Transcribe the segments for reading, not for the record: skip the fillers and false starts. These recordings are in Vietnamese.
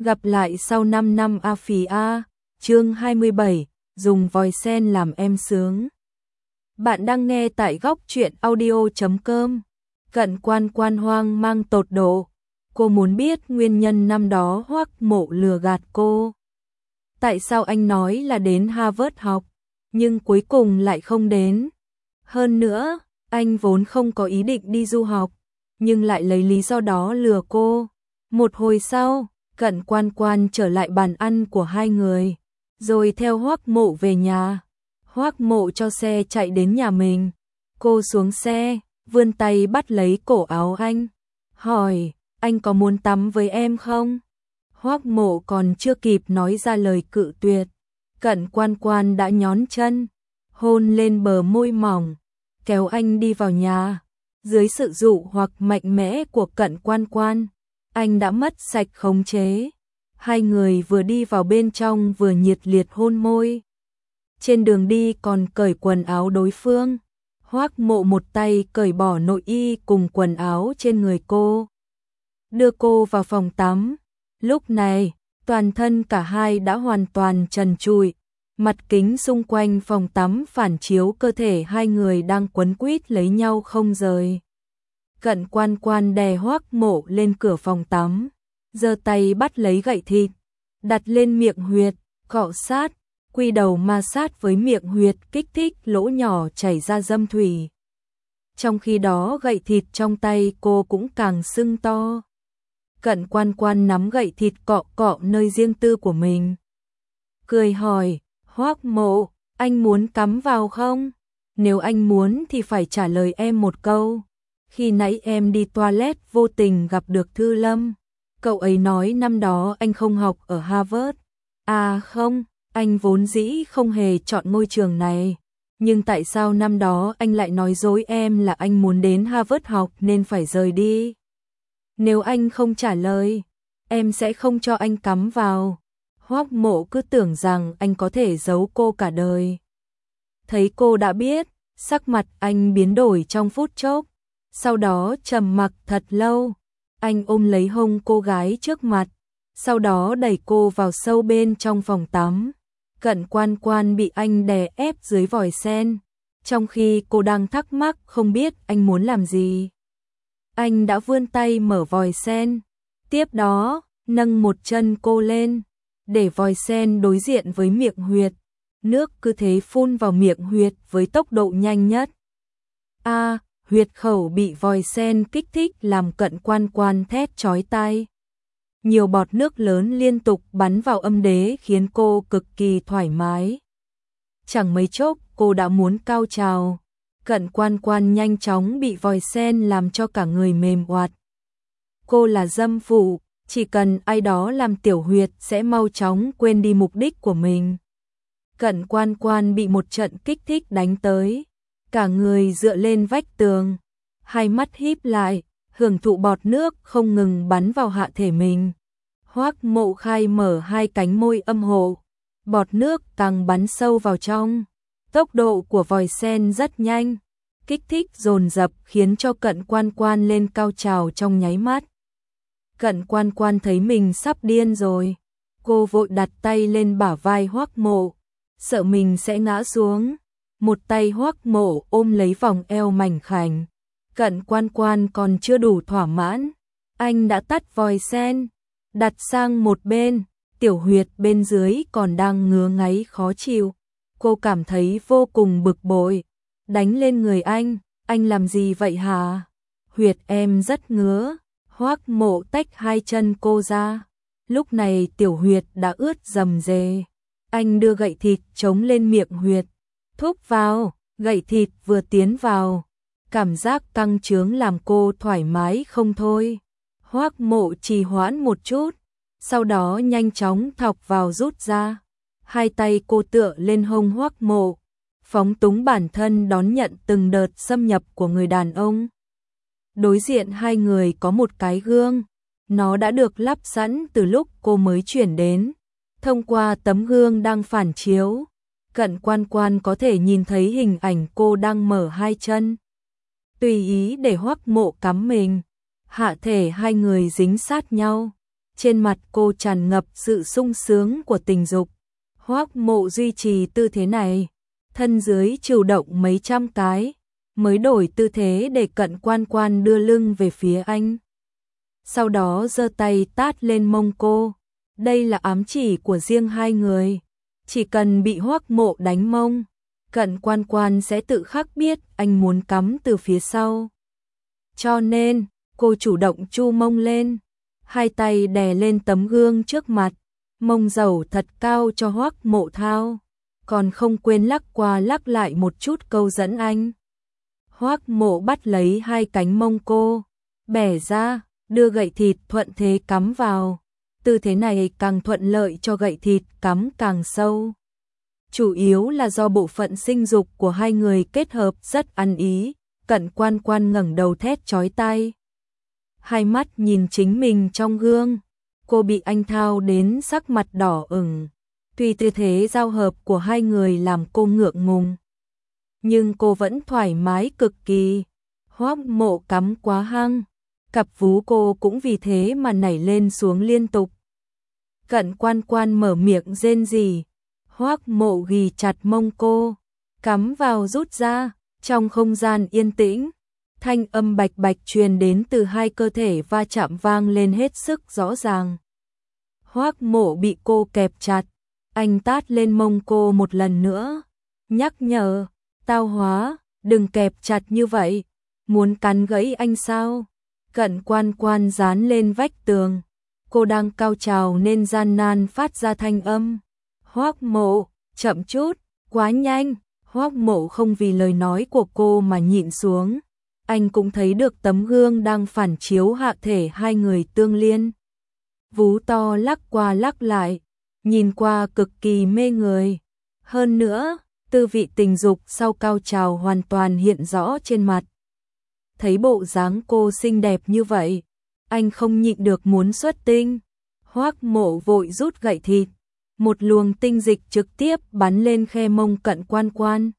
Gặp lại sau 5 năm a phì a, chương 27, dùng vòi sen làm em sướng. Bạn đang nghe tại góc truyện audio.com. Cận Quan Quan hoang mang tột độ. Cô muốn biết nguyên nhân năm đó Hoắc Mộ lừa gạt cô. Tại sao anh nói là đến Harvard học, nhưng cuối cùng lại không đến? Hơn nữa, anh vốn không có ý định đi du học, nhưng lại lấy lý do đó lừa cô. Một hồi sau, Cận Quan Quan trở lại bàn ăn của hai người, rồi theo Hoắc Mộ về nhà. Hoắc Mộ cho xe chạy đến nhà mình. Cô xuống xe, vươn tay bắt lấy cổ áo anh, hỏi, anh có muốn tắm với em không? Hoắc Mộ còn chưa kịp nói ra lời cự tuyệt, Cận Quan Quan đã nhón chân, hôn lên bờ môi mỏng, kéo anh đi vào nhà. Dưới sự dụ hoặc mạnh mẽ của Cận Quan Quan, anh đã mất sạch khống chế. Hai người vừa đi vào bên trong vừa nhiệt liệt hôn môi. Trên đường đi còn cởi quần áo đối phương. Hoắc Mộ một tay cởi bỏ nội y cùng quần áo trên người cô, đưa cô vào phòng tắm. Lúc này, toàn thân cả hai đã hoàn toàn trần trụi. Mặt kính xung quanh phòng tắm phản chiếu cơ thể hai người đang quấn quýt lấy nhau không rời. Cận Quan Quan đè Hoắc Mộ lên cửa phòng tắm, giơ tay bắt lấy gậy thịt, đặt lên miệng huyệt, cọ sát, quy đầu ma sát với miệng huyệt, kích thích lỗ nhỏ chảy ra dâm thủy. Trong khi đó gậy thịt trong tay cô cũng càng sưng to. Cận Quan Quan nắm gậy thịt cọ cọ nơi riêng tư của mình, cười hỏi, Hoắc Mộ, anh muốn cắm vào không? Nếu anh muốn thì phải trả lời em một câu. Khi nãy em đi toilet vô tình gặp được Thư Lâm. Cậu ấy nói năm đó anh không học ở Harvard. À không, anh vốn dĩ không hề chọn ngôi trường này. Nhưng tại sao năm đó anh lại nói dối em là anh muốn đến Harvard học nên phải rời đi? Nếu anh không trả lời, em sẽ không cho anh cắm vào. Hoắc Mộ cứ tưởng rằng anh có thể giấu cô cả đời. Thấy cô đã biết, sắc mặt anh biến đổi trong phút chốc. Sau đó trầm mặc thật lâu, anh ôm lấy hông cô gái trước mặt, sau đó đẩy cô vào sâu bên trong phòng tắm. Cận Quan Quan bị anh đè ép dưới vòi sen, trong khi cô đang thắc mắc không biết anh muốn làm gì. Anh đã vươn tay mở vòi sen, tiếp đó nâng một chân cô lên, để vòi sen đối diện với miệng huyệt. Nước cứ thế phun vào miệng huyệt với tốc độ nhanh nhất. Huyệt khẩu bị vòi sen kích thích làm Cận Quan Quan thét chói tai. Nhiều bọt nước lớn liên tục bắn vào âm đế khiến cô cực kỳ thoải mái. Chẳng mấy chốc cô đã muốn cao trào. Cận Quan Quan nhanh chóng bị vòi sen làm cho cả người mềm oạt. Cô là dâm phụ, chỉ cần ai đó làm tiểu huyệt sẽ mau chóng quên đi mục đích của mình. Cận Quan Quan bị một trận kích thích đánh tới, cả người dựa lên vách tường, hai mắt híp lại, hưởng thụ bọt nước không ngừng bắn vào hạ thể mình. Hoắc Mộ khai mở hai cánh môi âm hộ, bọt nước càng bắn sâu vào trong. Tốc độ của vòi sen rất nhanh, kích thích dồn dập khiến cho Cận Quan Quan lên cao trào trong nháy mắt. Cận Quan Quan thấy mình sắp điên rồi, cô vội đặt tay lên bả vai Hoắc Mộ, sợ mình sẽ ngã xuống. Một tay Hoắc Mộ ôm lấy vòng eo mảnh khảnh. Cận Quan Quan còn chưa đủ thỏa mãn, anh đã tắt vòi sen, đặt sang một bên, tiểu huyệt bên dưới còn đang ngứa ngáy khó chịu. Cô cảm thấy vô cùng bực bội, đánh lên người anh làm gì vậy hả? Huyệt em rất ngứa. Hoắc Mộ tách hai chân cô ra, lúc này tiểu huyệt đã ướt rầm rề. Anh đưa gậy thịt chống lên miệng huyệt, thúc vào. Gậy thịt vừa tiến vào, cảm giác căng chướng làm cô thoải mái không thôi. Hoắc Mộ trì hoãn một chút, sau đó nhanh chóng thọc vào rút ra. Hai tay cô tựa lên hông Hoắc Mộ, phóng túng bản thân đón nhận từng đợt xâm nhập của người đàn ông. Đối diện hai người có một cái gương, nó đã được lắp sẵn từ lúc cô mới chuyển đến. Thông qua tấm gương đang phản chiếu, Cận Quan Quan có thể nhìn thấy hình ảnh cô đang mở hai chân, tùy ý để Hoắc Mộ cắm mình. Hạ thể hai người dính sát nhau, trên mặt cô tràn ngập sự sung sướng của tình dục. Hoắc Mộ duy trì tư thế này, thân dưới chịu động mấy trăm cái, mới đổi tư thế để Cận Quan Quan đưa lưng về phía anh. Sau đó giơ tay tát lên mông cô. Đây là ám chỉ của riêng hai người. Chỉ cần bị Hoắc Mộ đánh mông, Cận Quan Quan sẽ tự khắc biết anh muốn cắm từ phía sau. Cho nên, cô chủ động chu mông lên, hai tay đè lên tấm gương trước mặt, mông dầu thật cao cho Hoắc Mộ thao, còn không quên lắc qua lắc lại một chút câu dẫn anh. Hoắc Mộ bắt lấy hai cánh mông cô, bẻ ra, đưa gậy thịt thuận thế cắm vào. Tư thế này càng thuận lợi cho gậy thịt cắm càng sâu. Chủ yếu là do bộ phận sinh dục của hai người kết hợp rất ăn ý. Cận Quan Quan ngẩng đầu thét chói tai, hai mắt nhìn chính mình trong gương. Cô bị anh thao đến sắc mặt đỏ ửng. Tuy tư thế giao hợp của hai người làm cô ngượng ngùng, nhưng cô vẫn thoải mái cực kỳ. Hoắc Mộ cắm quá hăng, cặp vú cô cũng vì thế mà nảy lên xuống liên tục. Cận Quan Quan mở miệng rên rỉ, Hoắc Mộ ghì chặt mông cô, cắm vào rút ra. Trong không gian yên tĩnh, thanh âm bạch bạch truyền đến từ hai cơ thể va chạm vang lên hết sức rõ ràng. Hoắc Mộ bị cô kẹp chặt, anh tát lên mông cô một lần nữa, nhắc nhở, tao hóa, đừng kẹp chặt như vậy, muốn cắn gãy anh sao? Cận Quan Quan dán lên vách tường, cô đang cao trào nên gian nan phát ra thanh âm. Hoắc Mộ, chậm chút, quá nhanh. Hoắc Mộ không vì lời nói của cô mà nhịn xuống, anh cũng thấy được tấm gương đang phản chiếu hạ thể hai người tương liên. Vú to lắc qua lắc lại, nhìn qua cực kỳ mê người. Hơn nữa, tư vị tình dục sau cao trào hoàn toàn hiện rõ trên mặt. Thấy bộ dáng cô xinh đẹp như vậy, anh không nhịn được muốn xuất tinh. Hoắc Mộ vội rút gậy thịt, một luồng tinh dịch trực tiếp bắn lên khe mông Cận Quan Quan.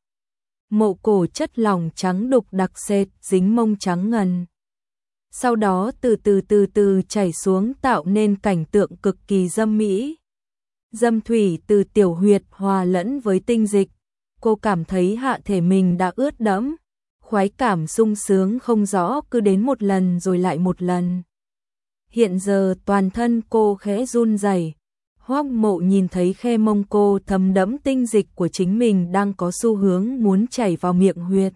Mộ cổ chất lỏng trắng đục đặc sệt dính mông trắng ngần. Sau đó từ từ chảy xuống tạo nên cảnh tượng cực kỳ dâm mỹ. Dâm thủy từ tiểu huyệt hòa lẫn với tinh dịch. Cô cảm thấy hạ thể mình đã ướt đẫm. Khoái cảm sung sướng không rõ cứ đến một lần rồi lại một lần. Hiện giờ toàn thân cô khẽ run rẩy. Hoắc Mộ nhìn thấy khe mông cô thấm đẫm tinh dịch của chính mình đang có xu hướng muốn chảy vào miệng huyệt.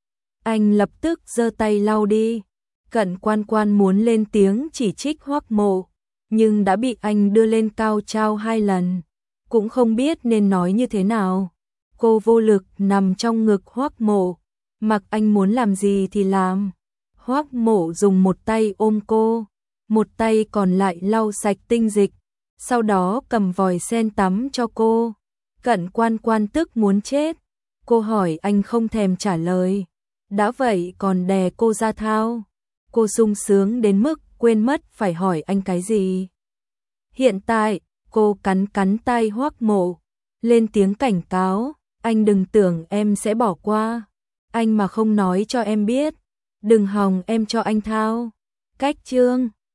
Anh lập tức giơ tay lau đi. Cận Quan Quan muốn lên tiếng chỉ trích Hoắc Mộ, nhưng đã bị anh đưa lên cao trao hai lần, cũng không biết nên nói như thế nào. Cô vô lực nằm trong ngực Hoắc Mộ, mặc anh muốn làm gì thì làm. Hoắc Mộ dùng một tay ôm cô, một tay còn lại lau sạch tinh dịch, sau đó cầm vòi sen tắm cho cô. Cận Quan Quan tức muốn chết. Cô hỏi anh không thèm trả lời. Đã vậy còn đè cô ra thao. Cô sung sướng đến mức quên mất phải hỏi anh cái gì. Hiện tại, cô cắn tay Hoắc Mộ, lên tiếng cảnh cáo, anh đừng tưởng em sẽ bỏ qua. Anh mà không nói cho em biết, đừng hòng em cho anh thao. Cách chương